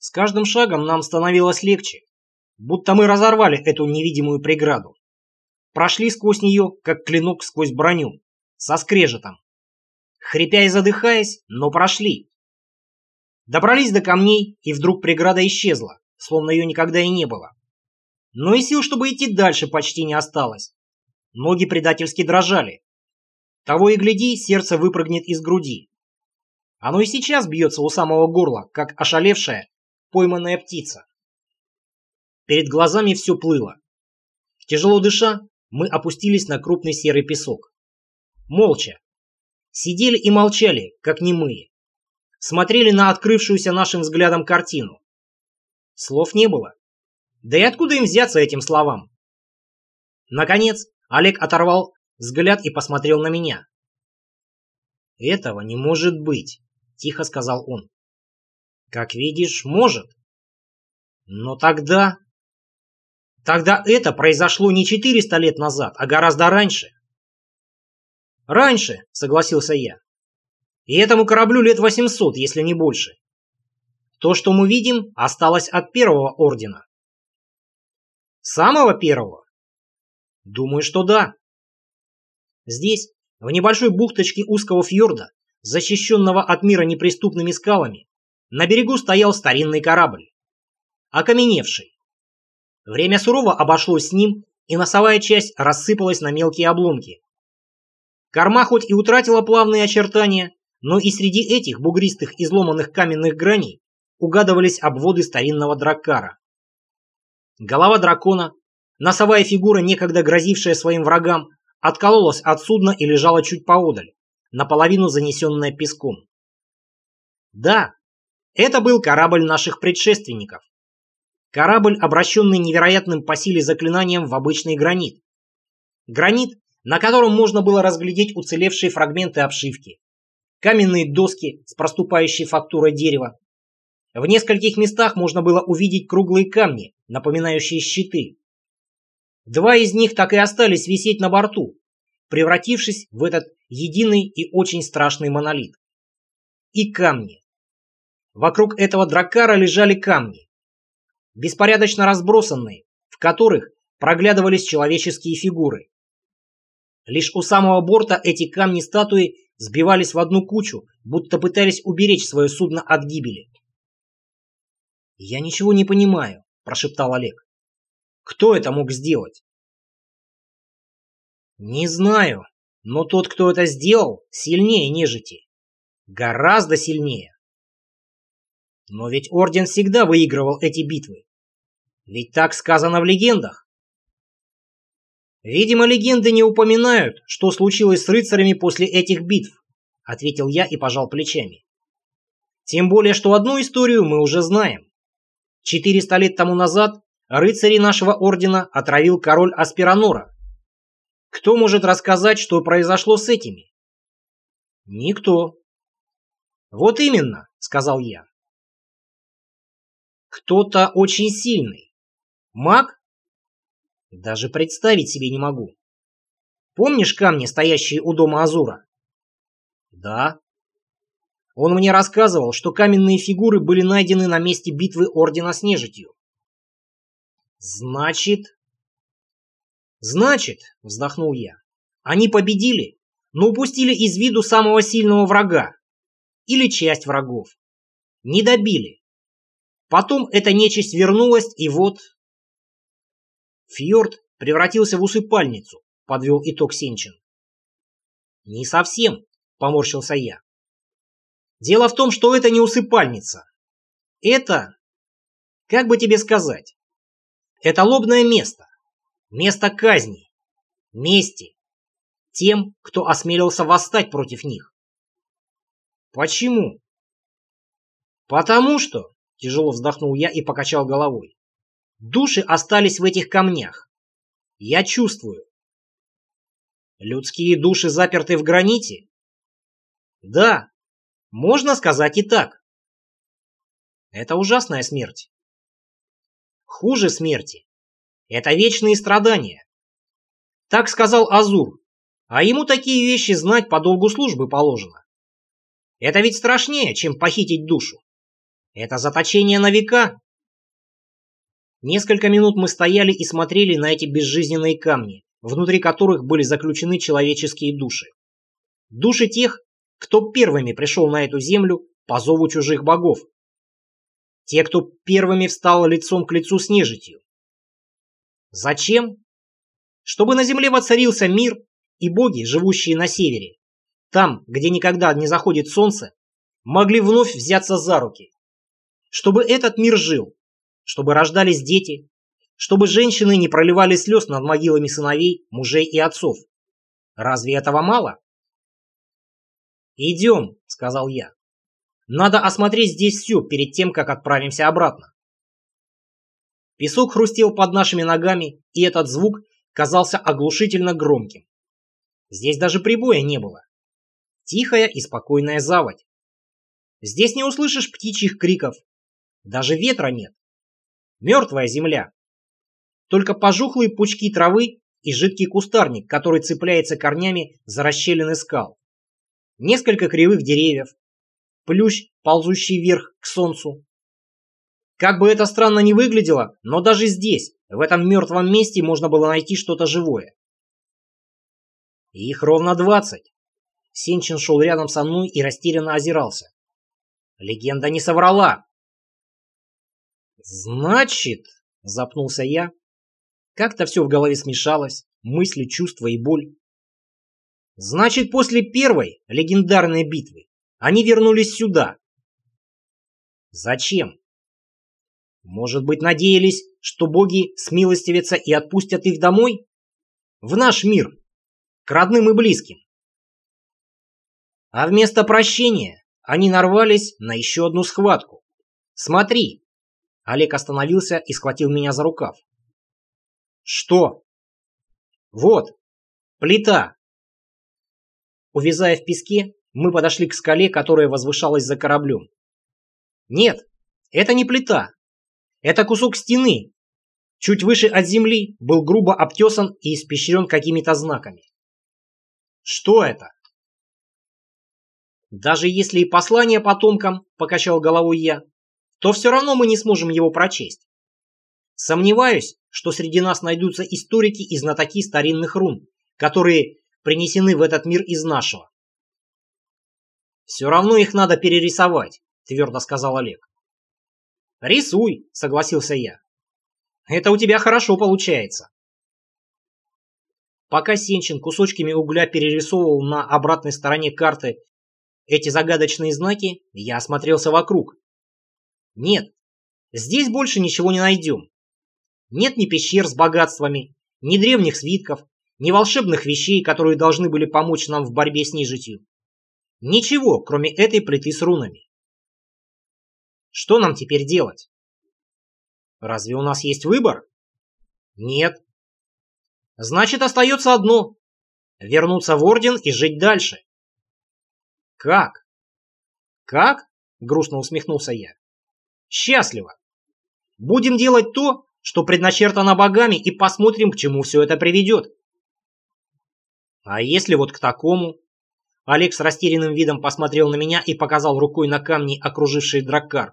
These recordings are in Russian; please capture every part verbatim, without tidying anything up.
С каждым шагом нам становилось легче, будто мы разорвали эту невидимую преграду. Прошли сквозь нее, как клинок сквозь броню, со скрежетом. Хрипя и задыхаясь, но прошли. Добрались до камней, и вдруг преграда исчезла, словно ее никогда и не было. Но и сил, чтобы идти дальше, почти не осталось. Ноги предательски дрожали. Того и гляди, сердце выпрыгнет из груди. Оно и сейчас бьется у самого горла, как ошалевшая, пойманная птица. Перед глазами все плыло. Тяжело дыша, мы опустились на крупный серый песок. Молча. Сидели и молчали, как немые. Смотрели на открывшуюся нашим взглядом картину. Слов не было. Да и откуда им взяться этим словам? Наконец, Олег оторвал взгляд и посмотрел на меня. «Этого не может быть», — тихо сказал он. «Как видишь, может. Но тогда... Тогда это произошло не четыреста лет назад, а гораздо раньше». «Раньше», — согласился я. «И этому кораблю лет восемьсот, если не больше. То, что мы видим, осталось от первого ордена». «Самого первого?» «Думаю, что да». Здесь, в небольшой бухточке узкого фьорда, защищенного от мира неприступными скалами, на берегу стоял старинный корабль, окаменевший. Время сурово обошлось с ним, и носовая часть рассыпалась на мелкие обломки. Корма хоть и утратила плавные очертания, но и среди этих бугристых изломанных каменных граней угадывались обводы старинного драккара. Голова дракона, носовая фигура, некогда грозившая своим врагам, откололась от судна и лежала чуть поодаль, наполовину занесенная песком. Да, это был корабль наших предшественников. Корабль, обращенный невероятным по силе заклинанием в обычный гранит. Гранит, на котором можно было разглядеть уцелевшие фрагменты обшивки, каменные доски с проступающей фактурой дерева. В нескольких местах можно было увидеть круглые камни, напоминающие щиты. Два из них так и остались висеть на борту, превратившись в этот единый и очень страшный монолит. И камни. Вокруг этого драккара лежали камни, беспорядочно разбросанные, в которых проглядывались человеческие фигуры. Лишь у самого борта эти камни-статуи сбивались в одну кучу, будто пытались уберечь свое судно от гибели. «Я ничего не понимаю», – прошептал Олег. «Кто это мог сделать?» «Не знаю, но тот, кто это сделал, сильнее нежити. Гораздо сильнее. Но ведь Орден всегда выигрывал эти битвы. Ведь так сказано в легендах». «Видимо, легенды не упоминают, что случилось с рыцарями после этих битв», — ответил я и пожал плечами. «Тем более, что одну историю мы уже знаем. Четыреста лет тому назад рыцарей нашего ордена отравил король Аспиранора. Кто может рассказать, что произошло с этими?» «Никто». «Вот именно», — сказал я. «Кто-то очень сильный. Маг? Даже представить себе не могу. Помнишь камни, стоящие у дома Азура?» «Да». Он мне рассказывал, что каменные фигуры были найдены на месте битвы Ордена с нежитью. «Значит...» «Значит, — вздохнул я, — они победили, но упустили из виду самого сильного врага. Или часть врагов. Не добили. Потом эта нечисть вернулась, и вот...» «Фьорд превратился в усыпальницу», — подвел итог Сенчин. «Не совсем», — поморщился я. «Дело в том, что это не усыпальница. Это... Как бы тебе сказать? Это лобное место. Место казни. Мести. Тем, кто осмелился восстать против них». «Почему?» «Потому что...» — тяжело вздохнул я и покачал головой. «Души остались в этих камнях. Я чувствую». «Людские души заперты в граните?» «Да, можно сказать и так». «Это ужасная смерть». «Хуже смерти. Это вечные страдания». Так сказал Азур, а ему такие вещи знать по долгу службы положено. Это ведь страшнее, чем похитить душу. Это заточение на века. Несколько минут мы стояли и смотрели на эти безжизненные камни, внутри которых были заключены человеческие души. Души тех, кто первыми пришел на эту землю по зову чужих богов. Те, кто первыми встал лицом к лицу с нежитью. Зачем? Чтобы на земле воцарился мир, и боги, живущие на севере, там, где никогда не заходит солнце, могли вновь взяться за руки. Чтобы этот мир жил, чтобы рождались дети, чтобы женщины не проливали слез над могилами сыновей, мужей и отцов. Разве этого мало? «Идем», — сказал я. «Надо осмотреть здесь все перед тем, как отправимся обратно». Песок хрустел под нашими ногами, и этот звук казался оглушительно громким. Здесь даже прибоя не было. Тихая и спокойная заводь. Здесь не услышишь птичьих криков. Даже ветра нет. Мертвая земля. Только пожухлые пучки травы и жидкий кустарник, который цепляется корнями за расщелины скал. Несколько кривых деревьев. Плющ, ползущий вверх к солнцу. Как бы это странно ни выглядело, но даже здесь, в этом мертвом месте, можно было найти что-то живое. Их ровно двадцать. Сенчин шел рядом со мной и растерянно озирался. Легенда не соврала. «Значит...» — запнулся я. Как-то все в голове смешалось, мысли, чувства и боль. «Значит, после первой легендарной битвы они вернулись сюда. Зачем? Может быть, надеялись, что боги смилостивятся и отпустят их домой? В наш мир, к родным и близким. А вместо прощения они нарвались на еще одну схватку. Смотри!» Олег остановился и схватил меня за рукав. «Что?» «Вот, плита!» Увязая в песке, мы подошли к скале, которая возвышалась за кораблем. Нет, это не плита. Это кусок стены. Чуть выше от земли был грубо обтесан и испещрен какими-то знаками. Что это? Даже если и послание потомкам, покачал головой я, то все равно мы не сможем его прочесть. Сомневаюсь, что среди нас найдутся историки и знатоки старинных рун, которые принесены в этот мир из нашего. «Все равно их надо перерисовать», — твердо сказал Олег. «Рисуй», — согласился я. «Это у тебя хорошо получается». Пока Сенчин кусочками угля перерисовывал на обратной стороне карты эти загадочные знаки, я осмотрелся вокруг. Нет, здесь больше ничего не найдем. Нет ни пещер с богатствами, ни древних свитков, ни волшебных вещей, которые должны были помочь нам в борьбе с нежитью. Ничего, кроме этой плиты с рунами. Что нам теперь делать? Разве у нас есть выбор? Нет. Значит, остается одно – вернуться в Орден и жить дальше. Как? Как? Грустно усмехнулся я. Счастливо. Будем делать то, что предначертано богами, и посмотрим, к чему все это приведет. А если вот к такому? Олег с растерянным видом посмотрел на меня и показал рукой на камни, окружившие Драккар.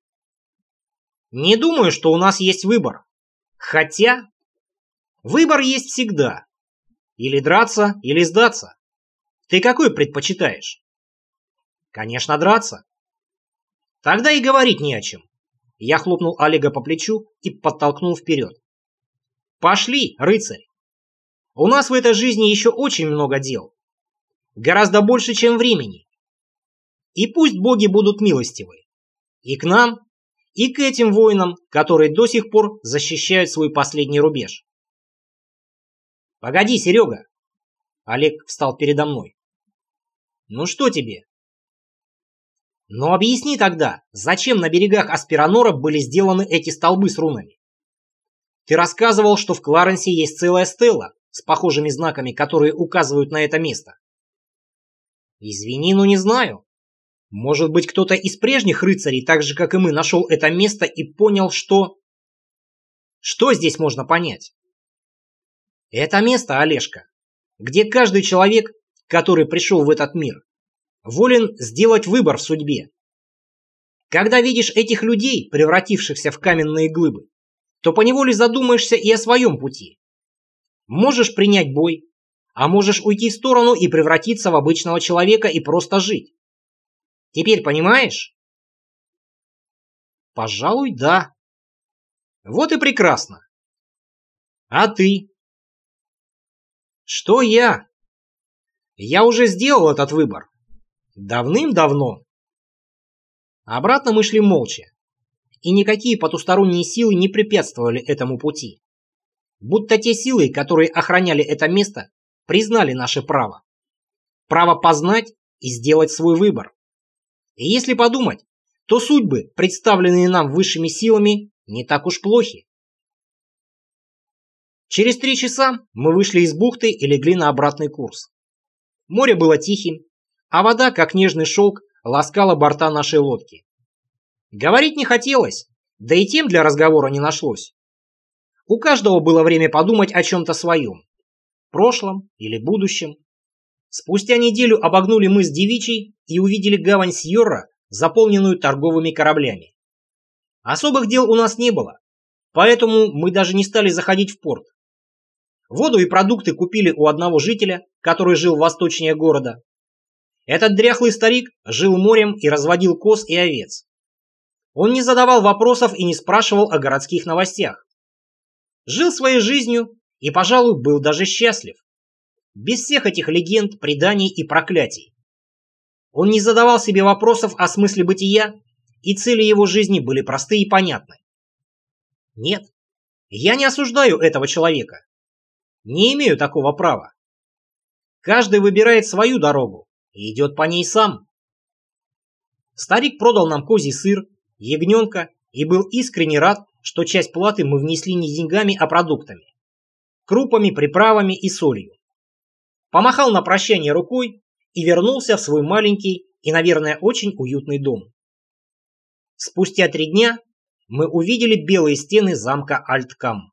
Не думаю, что у нас есть выбор. Хотя... Выбор есть всегда. Или драться, или сдаться. Ты какой предпочитаешь? Конечно, драться. Тогда и говорить не о чем. Я хлопнул Олега по плечу и подтолкнул вперед. Пошли, рыцарь. У нас в этой жизни еще очень много дел. Гораздо больше, чем времени. И пусть боги будут милостивы. И к нам, и к этим воинам, которые до сих пор защищают свой последний рубеж. Погоди, Серега. Олег встал передо мной. Ну что тебе? Ну объясни тогда, зачем на берегах Аспиранора были сделаны эти столбы с рунами? Ты рассказывал, что в Кларенсе есть целая стела с похожими знаками, которые указывают на это место. Извини, но не знаю. Может быть, кто-то из прежних рыцарей, так же, как и мы, нашел это место и понял, что... Что здесь можно понять? Это место, Олежка, где каждый человек, который пришел в этот мир, волен сделать выбор в судьбе. Когда видишь этих людей, превратившихся в каменные глыбы, то поневоле задумаешься и о своем пути. Можешь принять бой, а можешь уйти в сторону и превратиться в обычного человека и просто жить. Теперь понимаешь? Пожалуй, да. Вот и прекрасно. А ты? Что я? Я уже сделал этот выбор. Давным-давно. Обратно мы шли молча, и никакие потусторонние силы не препятствовали этому пути. Будто те силы, которые охраняли это место, признали наше право. Право познать и сделать свой выбор. И если подумать, то судьбы, представленные нам высшими силами, не так уж плохи. Через три часа мы вышли из бухты и легли на обратный курс. Море было тихим, а вода, как нежный шелк, ласкала борта нашей лодки. Говорить не хотелось, да и тем для разговора не нашлось. У каждого было время подумать о чем-то своем, прошлом или будущем. Спустя неделю обогнули мыс Девичий и увидели гавань Сьорра, заполненную торговыми кораблями. Особых дел у нас не было, поэтому мы даже не стали заходить в порт. Воду и продукты купили у одного жителя, который жил восточнее города. Этот дряхлый старик жил морем и разводил коз и овец. Он не задавал вопросов и не спрашивал о городских новостях. Жил своей жизнью и, пожалуй, был даже счастлив. Без всех этих легенд, преданий и проклятий. Он не задавал себе вопросов о смысле бытия, и цели его жизни были просты и понятны. Нет, я не осуждаю этого человека. Не имею такого права. Каждый выбирает свою дорогу и идет по ней сам. Старик продал нам козий сыр, ягненка и был искренне рад, что часть платы мы внесли не деньгами, а продуктами. Крупами, приправами и солью. Помахал на прощание рукой и вернулся в свой маленький и, наверное, очень уютный дом. Спустя три дня мы увидели белые стены замка Альткам.